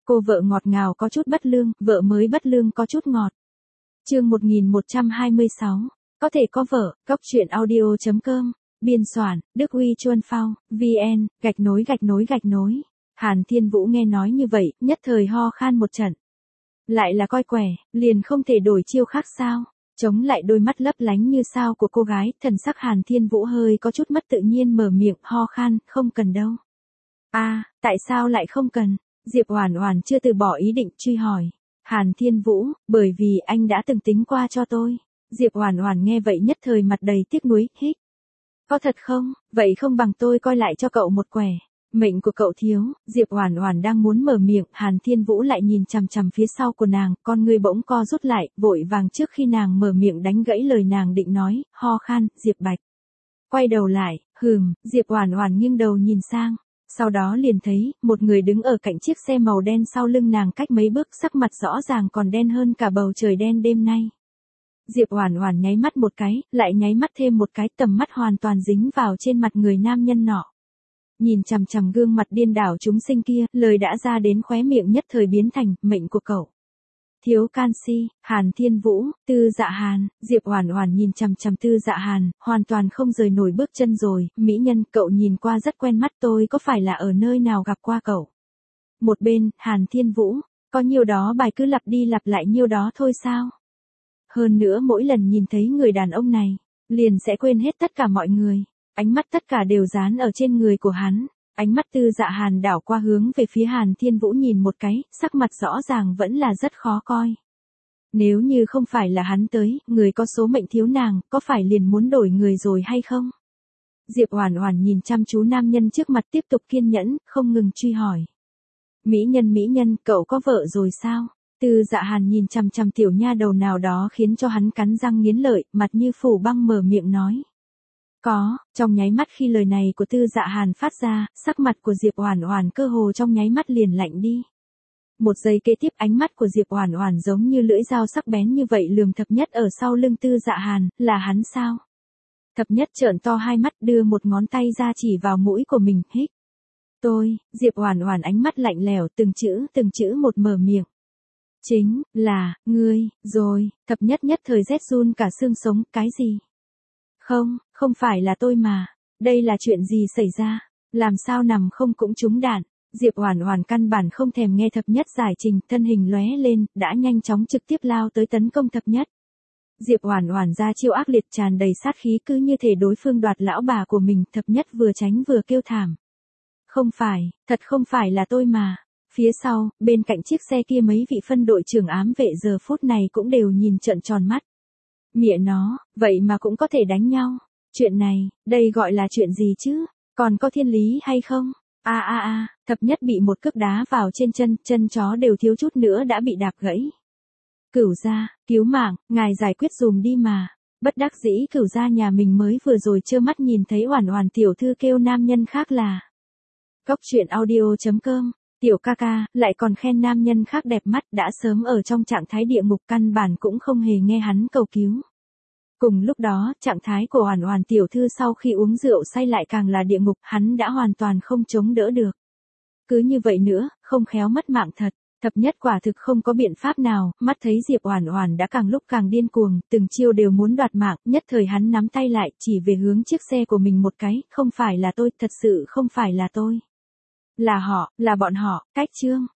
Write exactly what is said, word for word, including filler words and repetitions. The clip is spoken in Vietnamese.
Cô vợ ngọt ngào có chút bất lương, vợ mới bất lương có chút ngọt. Chương một nghìn một trăm hai mươi sáu. Có thể có vợ, Góc truyện audio chấm com, biên soạn, Đức Huy Chuân Phao, vn, gạch nối gạch nối gạch nối. Hàn Thiên Vũ nghe nói như vậy, nhất thời ho khan một trận. Lại là coi quẻ, liền không thể đổi chiêu khác sao? Chống lại đôi mắt lấp lánh như sao của cô gái, thần sắc Hàn Thiên Vũ hơi có chút mất tự nhiên mở miệng, ho khan, không cần đâu. A, à, tại sao lại không cần? Diệp Oản Oản chưa từ bỏ ý định truy hỏi. Hàn Thiên Vũ, bởi vì anh đã từng tính qua cho tôi. Diệp Oản Oản nghe vậy nhất thời mặt đầy tiếc nuối, hít. Có thật không? Vậy không bằng tôi coi lại cho cậu một quẻ. Mệnh của cậu thiếu. Diệp Oản Oản đang muốn mở miệng, Hàn Thiên Vũ lại nhìn chằm chằm phía sau của nàng, con người bỗng co rút lại, vội vàng trước khi nàng mở miệng đánh gãy lời nàng định nói, ho khan, Diệp Bạch. Quay đầu lại, hừm, Diệp Oản Oản nghiêng đầu nhìn sang. Sau đó liền thấy, một người đứng ở cạnh chiếc xe màu đen sau lưng nàng cách mấy bước, sắc mặt rõ ràng còn đen hơn cả bầu trời đen đêm nay. Diệp Oản Oản nháy mắt một cái, lại nháy mắt thêm một cái, tầm mắt hoàn toàn dính vào trên mặt người nam nhân nọ. Nhìn chằm chằm gương mặt điên đảo chúng sinh kia, lời đã ra đến khóe miệng nhất thời biến thành, mệnh của cậu thiếu canxi. Hàn Thiên Vũ, Tư Dạ Hàn. Diệp Oản Oản nhìn chằm chằm Tư Dạ Hàn, hoàn toàn không rời nổi bước chân rồi, mỹ nhân, cậu nhìn qua rất quen mắt, tôi có phải là ở nơi nào gặp qua cậu? Một bên, Hàn Thiên Vũ, có nhiêu đó bài cứ lặp đi lặp lại nhiêu đó thôi sao? Hơn nữa mỗi lần nhìn thấy người đàn ông này, liền sẽ quên hết tất cả mọi người, ánh mắt tất cả đều dán ở trên người của hắn. Ánh mắt Tư Dạ Hàn đảo qua hướng về phía Hàn Thiên Vũ nhìn một cái, sắc mặt rõ ràng vẫn là rất khó coi. Nếu như không phải là hắn tới, người có số mệnh thiếu nàng, có phải liền muốn đổi người rồi hay không? Diệp Oản Oản nhìn chăm chú nam nhân trước mặt tiếp tục kiên nhẫn, không ngừng truy hỏi. Mỹ nhân mỹ nhân, cậu có vợ rồi sao? Tư Dạ Hàn nhìn chằm chằm tiểu nha đầu nào đó khiến cho hắn cắn răng nghiến lợi, mặt như phủ băng mở miệng nói. Có, trong nháy mắt khi lời này của Tư Dạ Hàn phát ra, sắc mặt của Diệp Oản Oản cơ hồ trong nháy mắt liền lạnh đi. Một giây kế tiếp ánh mắt của Diệp Oản Oản giống như lưỡi dao sắc bén như vậy lườm Thập Nhất ở sau lưng Tư Dạ Hàn, là hắn sao? Thập Nhất trợn to hai mắt đưa một ngón tay ra chỉ vào mũi của mình, hít. Tôi, Diệp Oản Oản ánh mắt lạnh lẽo từng chữ từng chữ một mở miệng. Chính là, ngươi, rồi, Thập Nhất nhất thời rét run cả xương sống, cái gì? Không, không phải là tôi mà. Đây là chuyện gì xảy ra? Làm sao nằm không cũng trúng đạn? Diệp Oản Oản căn bản không thèm nghe Thập Nhất giải trình, thân hình lóe lên, đã nhanh chóng trực tiếp lao tới tấn công Thập Nhất. Diệp Oản Oản ra chiêu ác liệt tràn đầy sát khí cứ như thể đối phương đoạt lão bà của mình, Thập Nhất vừa tránh vừa kêu thảm. Không phải, thật không phải là tôi mà. Phía sau, bên cạnh chiếc xe kia mấy vị phân đội trưởng ám vệ giờ phút này cũng đều nhìn trợn tròn mắt. Mẹ nó, vậy mà cũng có thể đánh nhau. Chuyện này, đây gọi là chuyện gì chứ? Còn có thiên lý hay không? A a a, Thập Nhất bị một cước đá vào trên chân, chân chó đều thiếu chút nữa đã bị đạp gãy. Cửu gia, cứu mạng, ngài giải quyết dùm đi mà. Bất đắc dĩ Cửu gia nhà mình mới vừa rồi trơ mắt nhìn thấy Oản Oản tiểu thư kêu nam nhân khác là. Góc truyện audio chấm com. Tiểu ca ca, lại còn khen nam nhân khác đẹp mắt, đã sớm ở trong trạng thái địa ngục, căn bản cũng không hề nghe hắn cầu cứu. Cùng lúc đó, trạng thái của Oản Oản tiểu thư sau khi uống rượu say lại càng là địa ngục, hắn đã hoàn toàn không chống đỡ được. Cứ như vậy nữa, không khéo mất mạng thật. Thập Nhất quả thực không có biện pháp nào, mắt thấy Diệp Oản Oản đã càng lúc càng điên cuồng, từng chiêu đều muốn đoạt mạng, nhất thời hắn nắm tay lại, chỉ về hướng chiếc xe của mình một cái, không phải là tôi, thật sự không phải là tôi. Là họ, là bọn họ, cách chương.